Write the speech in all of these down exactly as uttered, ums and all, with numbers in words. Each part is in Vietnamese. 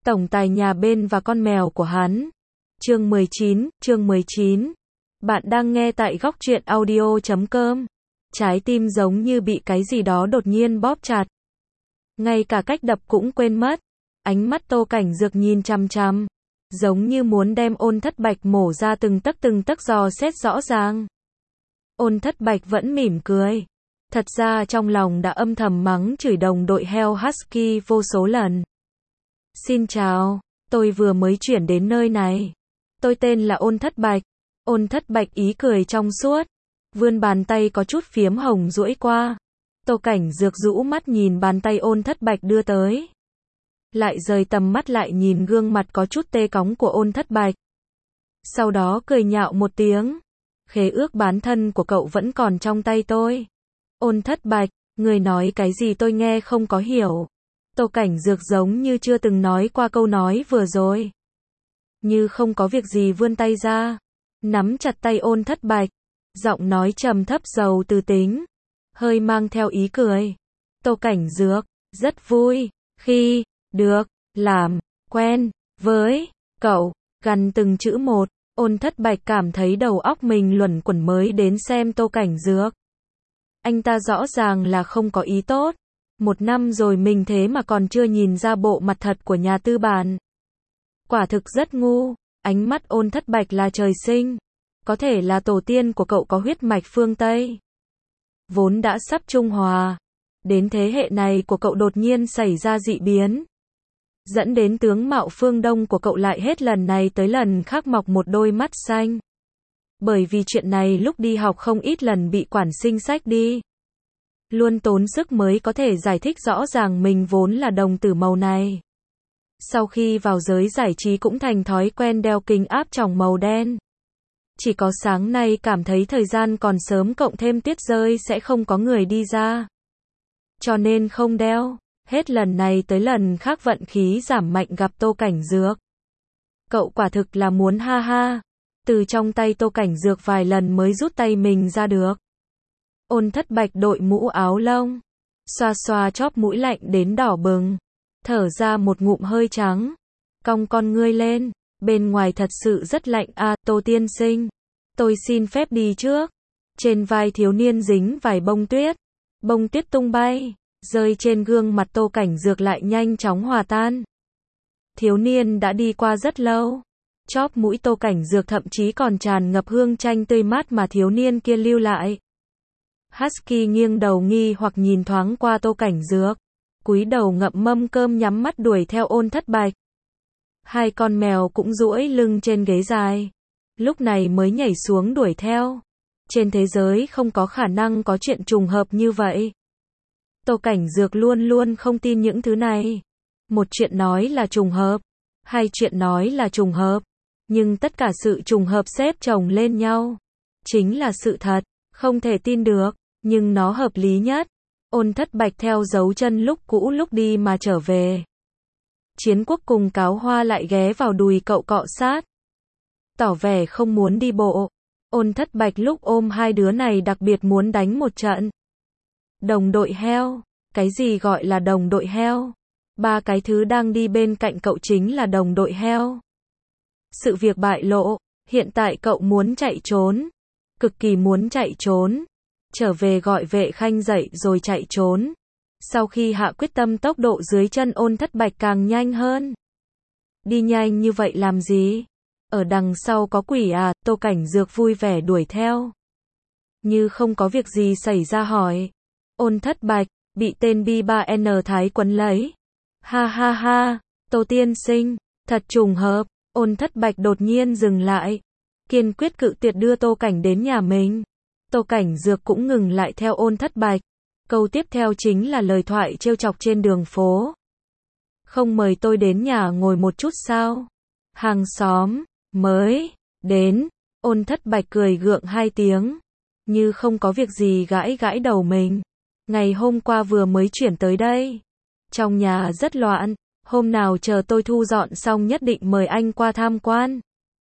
tổng tài nhà bên và con mèo của hắn. Chương mười chín, chương mười chín. Bạn đang nghe tại góc truyện audio chấm com. Trái tim giống như bị cái gì đó đột nhiên bóp chặt. Ngay cả cách đập cũng quên mất. Ánh mắt Tô Cảnh Dược nhìn chằm chằm, giống như muốn đem Ôn Thất Bạch mổ ra từng tấc từng tấc dò xét rõ ràng. Ôn Thất Bạch vẫn mỉm cười. Thật ra trong lòng đã âm thầm mắng chửi đồng đội heo Husky vô số lần. Xin chào, tôi vừa mới chuyển đến nơi này. Tôi tên là Ôn Thất Bạch. Ôn Thất Bạch ý cười trong suốt, vươn bàn tay có chút phiếm hồng duỗi qua. Tô Cảnh Dược rũ mắt nhìn bàn tay Ôn Thất Bạch đưa tới, lại rời tầm mắt lại nhìn gương mặt có chút tê cóng của Ôn Thất Bạch. Sau đó cười nhạo một tiếng. Khế ước bán thân của cậu vẫn còn trong tay tôi. Ôn Thất Bạch, người nói cái gì tôi nghe không có hiểu. Tô Cảnh Dược giống như chưa từng nói qua câu nói vừa rồi. Như không có việc gì vươn tay ra, nắm chặt tay Ôn Thất Bạch, giọng nói trầm thấp giàu từ tính, hơi mang theo ý cười. Tô Cảnh Dược, rất vui khi được làm quen với cậu. Gần từng chữ một, Ôn Thất Bạch cảm thấy đầu óc mình luẩn quẩn mới đến xem Tô Cảnh Dược. Anh ta rõ ràng là không có ý tốt. Một năm rồi mình thế mà còn chưa nhìn ra bộ mặt thật của nhà tư bản. Quả thực rất ngu. Ánh mắt Ôn Thất Bạch là trời sinh. Có thể là tổ tiên của cậu có huyết mạch phương Tây, vốn đã sắp trung hòa. Đến thế hệ này của cậu đột nhiên xảy ra dị biến, dẫn đến tướng mạo phương Đông của cậu lại hết lần này tới lần khác mọc một đôi mắt xanh. Bởi vì chuyện này lúc đi học không ít lần bị quản sinh sách đi. Luôn tốn sức mới có thể giải thích rõ ràng mình vốn là đồng tử màu này. Sau khi vào giới giải trí cũng thành thói quen đeo kính áp tròng màu đen. Chỉ có sáng nay cảm thấy thời gian còn sớm cộng thêm tuyết rơi sẽ không có người đi ra, cho nên không đeo. Hết lần này tới lần khác vận khí giảm mạnh gặp Tô Cảnh Dược. Cậu quả thực là muốn ha ha. Từ trong tay Tô Cảnh Dược vài lần mới rút tay mình ra được. Ôn Thất Bạch đội mũ áo lông, xoa xoa chóp mũi lạnh đến đỏ bừng, thở ra một ngụm hơi trắng, cong con ngươi lên. Bên ngoài thật sự rất lạnh à. Tô tiên sinh, tôi xin phép đi trước. Trên vai thiếu niên dính vài bông tuyết. Bông tuyết tung bay, rơi trên gương mặt Tô Cảnh Dược lại nhanh chóng hòa tan. Thiếu niên đã đi qua rất lâu. Chóp mũi Tô Cảnh Dược thậm chí còn tràn ngập hương chanh tươi mát mà thiếu niên kia lưu lại. Husky nghiêng đầu nghi hoặc nhìn thoáng qua Tô Cảnh Dược, cúi đầu ngậm mâm cơm nhắm mắt đuổi theo Ôn Thất Bạch. Hai con mèo cũng duỗi lưng trên ghế dài, lúc này mới nhảy xuống đuổi theo. Trên thế giới không có khả năng có chuyện trùng hợp như vậy. Tô Cảnh Dược luôn luôn không tin những thứ này. Một chuyện nói là trùng hợp, hai chuyện nói là trùng hợp, nhưng tất cả sự trùng hợp xếp chồng lên nhau chính là sự thật, không thể tin được, nhưng nó hợp lý nhất. Ôn Thất Bạch theo dấu chân lúc cũ lúc đi mà trở về. Chiến Quốc cùng Cáo Hoa lại ghé vào đùi cậu cọ sát, tỏ vẻ không muốn đi bộ. Ôn Thất Bạch lúc ôm hai đứa này đặc biệt muốn đánh một trận. Đồng đội heo, cái gì gọi là đồng đội heo? Ba cái thứ đang đi bên cạnh cậu chính là đồng đội heo. Sự việc bại lộ, hiện tại cậu muốn chạy trốn, cực kỳ muốn chạy trốn, trở về gọi vệ khanh dậy rồi chạy trốn. Sau khi hạ quyết tâm tốc độ dưới chân Ôn Thất Bạch càng nhanh hơn. Đi nhanh như vậy làm gì? Ở đằng sau có quỷ à? Tô Cảnh Dược vui vẻ đuổi theo, như không có việc gì xảy ra hỏi. Ôn Thất Bạch, bị tên B ba N Thái quấn lấy. Ha ha ha, Tô tiên sinh, thật trùng hợp. Ôn Thất Bạch đột nhiên dừng lại, kiên quyết cự tuyệt đưa Tô Cảnh đến nhà mình. Tô Cảnh Dược cũng ngừng lại theo Ôn Thất Bạch. Câu tiếp theo chính là lời thoại trêu chọc trên đường phố. Không mời tôi đến nhà ngồi một chút sao? Hàng xóm mới đến. Ôn Thất Bạch cười gượng hai tiếng, như không có việc gì gãi gãi đầu mình. Ngày hôm qua vừa mới chuyển tới đây, trong nhà rất loạn, hôm nào chờ tôi thu dọn xong nhất định mời anh qua tham quan.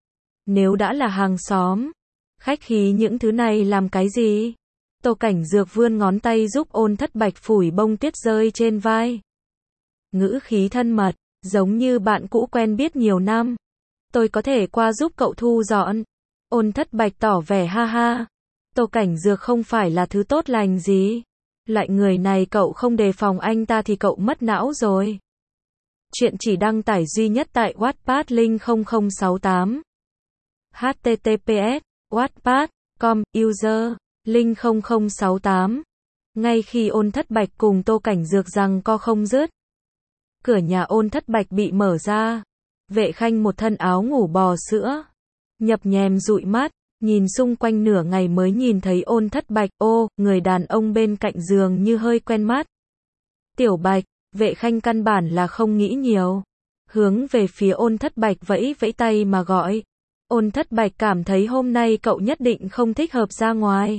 Nếu đã là hàng xóm, khách khí những thứ này làm cái gì? Tô Cảnh Dược vươn ngón tay giúp Ôn Thất Bạch phủi bông tuyết rơi trên vai. Ngữ khí thân mật, Giống như bạn cũ quen biết nhiều năm. Tôi có thể qua giúp cậu thu dọn. Ôn Thất Bạch tỏ vẻ ha ha. Tô Cảnh Dược không phải là thứ tốt lành gì. Loại người này cậu không đề phòng anh ta thì cậu mất não rồi. Chuyện chỉ đăng tải duy nhất tại Wattpad link không không sáu tám. H T T P S wattpad chấm com user link không không sáu tám. Ngay khi Ôn Thất Bạch cùng Tô Cảnh Dược rằng co không dứt, cửa nhà Ôn Thất Bạch bị mở ra. Vệ Khanh một thân áo ngủ bò sữa, nhập nhèm dụi mắt, nhìn xung quanh nửa ngày mới nhìn thấy Ôn Thất Bạch. Ô, người đàn ông bên cạnh giường như hơi quen mắt. Tiểu Bạch. Vệ Khanh căn bản là không nghĩ nhiều, hướng về phía Ôn Thất Bạch vẫy vẫy tay mà gọi. Ôn Thất Bạch cảm thấy hôm nay cậu nhất định không thích hợp ra ngoài.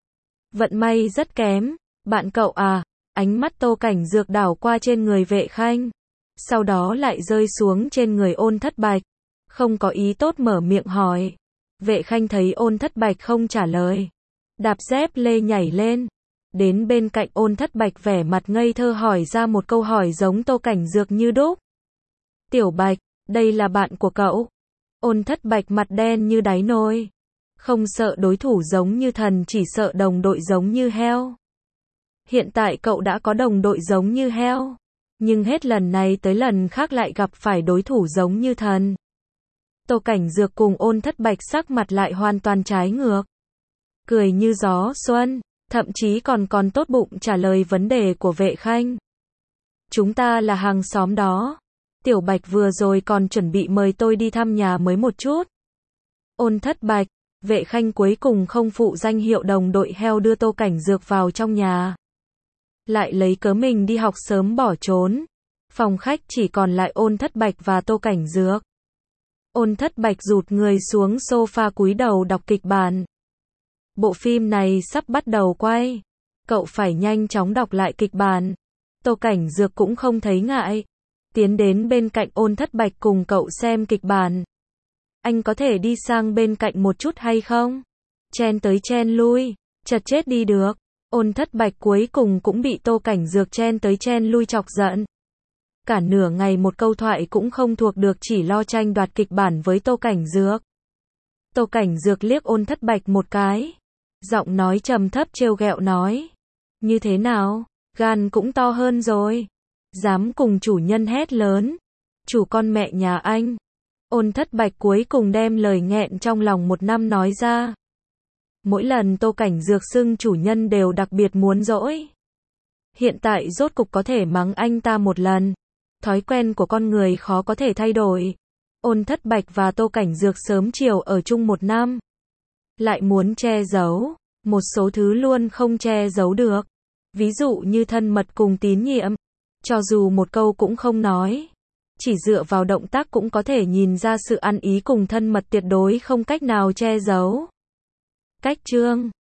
Vận may rất kém, bạn cậu à. Ánh mắt Tô Cảnh Dược đảo qua trên người Vệ Khanh, sau đó lại rơi xuống trên người Ôn Thất Bạch, không có ý tốt mở miệng hỏi. Vệ Khanh thấy Ôn Thất Bạch không trả lời, đạp dép lê nhảy lên, đến bên cạnh Ôn Thất Bạch vẻ mặt ngây thơ hỏi ra một câu hỏi giống Tô Cảnh Dược như đúc. Tiểu Bạch, đây là bạn của cậu? Ôn Thất Bạch mặt đen như đáy nồi. Không sợ đối thủ giống như thần, chỉ sợ đồng đội giống như heo. Hiện tại cậu đã có đồng đội giống như heo, nhưng hết lần này tới lần khác lại gặp phải đối thủ giống như thần. Tô Cảnh Dược cùng Ôn Thất Bạch sắc mặt lại hoàn toàn trái ngược. Cười như gió xuân, thậm chí còn còn tốt bụng trả lời vấn đề của Vệ Khanh. Chúng ta là hàng xóm đó. Tiểu Bạch vừa rồi còn chuẩn bị mời tôi đi thăm nhà mới một chút. Ôn Thất Bạch. Vệ Khanh cuối cùng không phụ danh hiệu đồng đội heo đưa Tô Cảnh Dược vào trong nhà, lại lấy cớ mình đi học sớm bỏ trốn. Phòng khách chỉ còn lại Ôn Thất Bạch và Tô Cảnh Dược. Ôn Thất Bạch rụt người xuống sofa cúi đầu đọc kịch bản. Bộ phim này sắp bắt đầu quay, cậu phải nhanh chóng đọc lại kịch bản. Tô Cảnh Dược cũng không thấy ngại, tiến đến bên cạnh Ôn Thất Bạch cùng cậu xem kịch bản. Anh có thể đi sang bên cạnh một chút hay không? Chen tới chen lui, chật chết đi được. Ôn Thất Bạch cuối cùng cũng bị Tô Cảnh Dược chen tới chen lui chọc giận. Cả nửa ngày một câu thoại cũng không thuộc được, chỉ lo tranh đoạt kịch bản với Tô Cảnh Dược. Tô Cảnh Dược liếc Ôn Thất Bạch một cái, giọng nói trầm thấp trêu ghẹo nói. Như thế nào? Gan cũng to hơn rồi. Dám cùng chủ nhân hét lớn. Chủ con mẹ nhà anh. Ôn Thất Bạch cuối cùng đem lời nghẹn trong lòng một năm nói ra. Mỗi lần Tô Cảnh Dược xưng chủ nhân đều đặc biệt muốn dỗi. Hiện tại rốt cục có thể mắng anh ta một lần. Thói quen của con người khó có thể thay đổi. Ôn Thất Bạch và Tô Cảnh Dược sớm chiều ở chung một năm, lại muốn che giấu một số thứ luôn không che giấu được. Ví dụ như thân mật cùng tín nhiệm. Cho dù một câu cũng không nói, chỉ dựa vào động tác cũng có thể nhìn ra sự ăn ý cùng thân mật tuyệt đối không cách nào che giấu. Cách chương